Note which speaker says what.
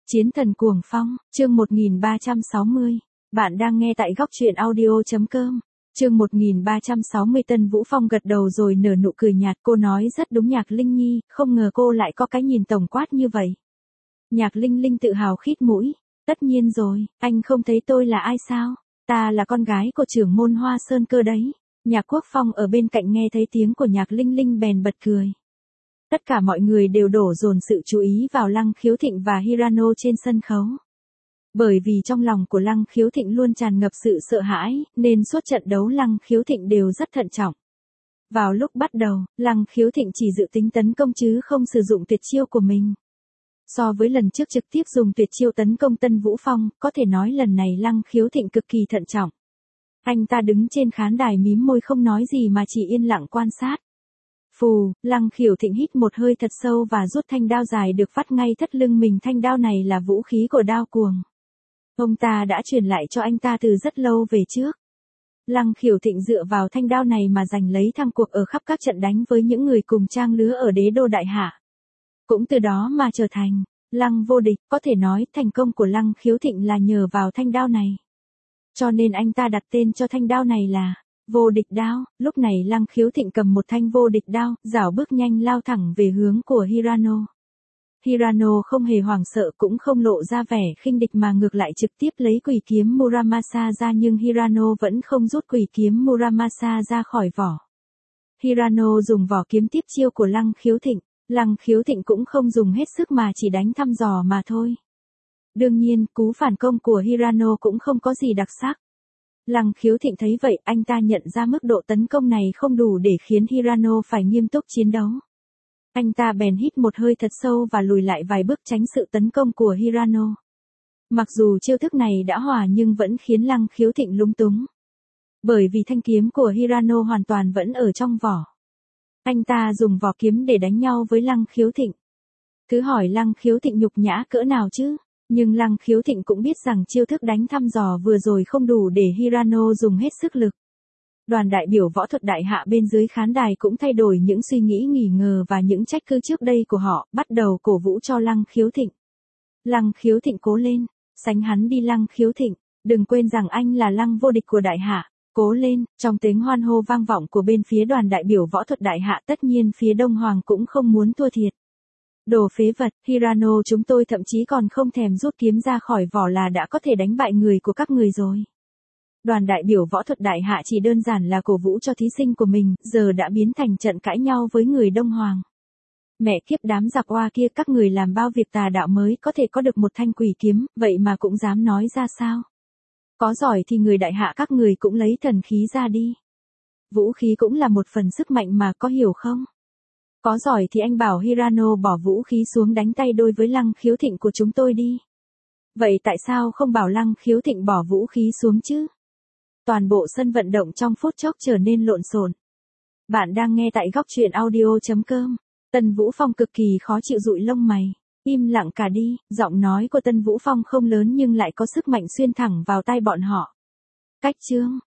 Speaker 1: Chiến thần cuồng phong, chương 1360. Bạn đang nghe tại góc truyện audio.com. Chương 1360. Tân Vũ Phong gật đầu rồi nở nụ cười nhạt, cô nói rất đúng Nhạc Linh Nhi, không ngờ cô lại có cái nhìn tổng quát như vậy. Nhạc Linh Linh tự hào khít mũi, tất nhiên rồi, anh không thấy tôi là ai sao? Ta là con gái của trưởng môn Hoa Sơn Cơ đấy. Nhạc Quốc Phong ở bên cạnh nghe thấy tiếng của Nhạc Linh Linh bèn bật cười. Tất cả mọi người đều đổ dồn sự chú ý vào Lăng Khiếu Thịnh và Hirano trên sân khấu. Bởi vì trong lòng của Lăng Khiếu Thịnh luôn tràn ngập sự sợ hãi, nên suốt trận đấu Lăng Khiếu Thịnh đều rất thận trọng. Vào lúc bắt đầu, Lăng Khiếu Thịnh chỉ dự tính tấn công chứ không sử dụng tuyệt chiêu của mình. So với lần trước trực tiếp dùng tuyệt chiêu tấn công Tân Vũ Phong, có thể nói lần này Lăng Khiếu Thịnh cực kỳ thận trọng. Anh ta đứng trên khán đài mím môi không nói gì mà chỉ yên lặng quan sát. Phù, Lăng Khiếu Thịnh hít một hơi thật sâu và rút thanh đao dài được vắt ngay thắt lưng mình. Thanh đao này là vũ khí của đao cuồng. Ông ta đã truyền lại cho anh ta từ rất lâu về trước. Lăng Khiếu Thịnh dựa vào thanh đao này mà giành lấy thắng cuộc ở khắp các trận đánh với những người cùng trang lứa ở đế đô Đại Hạ. Cũng từ đó mà trở thành Lăng vô địch, có thể nói thành công của Lăng Khiếu Thịnh là nhờ vào thanh đao này. Cho nên anh ta đặt tên cho thanh đao này là Vô Địch Đao. Lúc này Lăng Khiếu Thịnh cầm một thanh vô địch đao, rảo bước nhanh lao thẳng về hướng của Hirano. Hirano không hề hoảng sợ cũng không lộ ra vẻ khinh địch mà ngược lại trực tiếp lấy quỷ kiếm Muramasa ra, nhưng Hirano vẫn không rút quỷ kiếm Muramasa ra khỏi vỏ. Hirano dùng vỏ kiếm tiếp chiêu của Lăng Khiếu Thịnh. Lăng Khiếu Thịnh cũng không dùng hết sức mà chỉ đánh thăm dò mà thôi. Đương nhiên, cú phản công của Hirano cũng không có gì đặc sắc. Lăng Khiếu Thịnh thấy vậy, anh ta nhận ra mức độ tấn công này không đủ để khiến Hirano phải nghiêm túc chiến đấu. Anh ta bèn hít một hơi thật sâu và lùi lại vài bước tránh sự tấn công của Hirano. Mặc dù chiêu thức này đã hòa nhưng vẫn khiến Lăng Khiếu Thịnh lúng túng. Bởi vì thanh kiếm của Hirano hoàn toàn vẫn ở trong vỏ. Anh ta dùng vỏ kiếm để đánh nhau với Lăng Khiếu Thịnh. Cứ hỏi Lăng Khiếu Thịnh nhục nhã cỡ nào chứ? Nhưng Lăng Khiếu Thịnh cũng biết rằng chiêu thức đánh thăm dò vừa rồi không đủ để Hirano dùng hết sức lực. Đoàn đại biểu võ thuật Đại Hạ bên dưới khán đài cũng thay đổi những suy nghĩ nghi ngờ và những trách cứ trước đây của họ, bắt đầu cổ vũ cho Lăng Khiếu Thịnh. Lăng Khiếu Thịnh cố lên, sánh hắn đi Lăng Khiếu Thịnh, đừng quên rằng anh là Lăng vô địch của Đại Hạ, cố lên. Trong tiếng hoan hô vang vọng của bên phía đoàn đại biểu võ thuật Đại Hạ, tất nhiên phía Đông Hoàng cũng không muốn thua thiệt. Đồ phế vật, Hirano chúng tôi thậm chí còn không thèm rút kiếm ra khỏi vỏ là đã có thể đánh bại người của các người rồi. Đoàn đại biểu võ thuật Đại Hạ chỉ đơn giản là cổ vũ cho thí sinh của mình, giờ đã biến thành trận cãi nhau với người Đông Hoàng. Mẹ kiếp đám giặc oa kia, các người làm bao việc tà đạo mới có thể có được một thanh quỷ kiếm, vậy mà cũng dám nói ra sao? Có giỏi thì người Đại Hạ các người cũng lấy thần khí ra đi. Vũ khí cũng là một phần sức mạnh mà, có hiểu không? Có giỏi thì anh bảo Hirano bỏ vũ khí xuống đánh tay đôi với Lăng Khiếu Thịnh của chúng tôi đi. Vậy tại sao không bảo Lăng Khiếu Thịnh bỏ vũ khí xuống chứ? Toàn bộ sân vận động trong phút chốc trở nên lộn xộn. Bạn đang nghe tại góc truyện audio.com. Tân Vũ Phong cực kỳ khó chịu dụi lông mày. Im lặng cả đi, giọng nói của Tân Vũ Phong không lớn nhưng lại có sức mạnh xuyên thẳng vào tai bọn họ. Cách chương,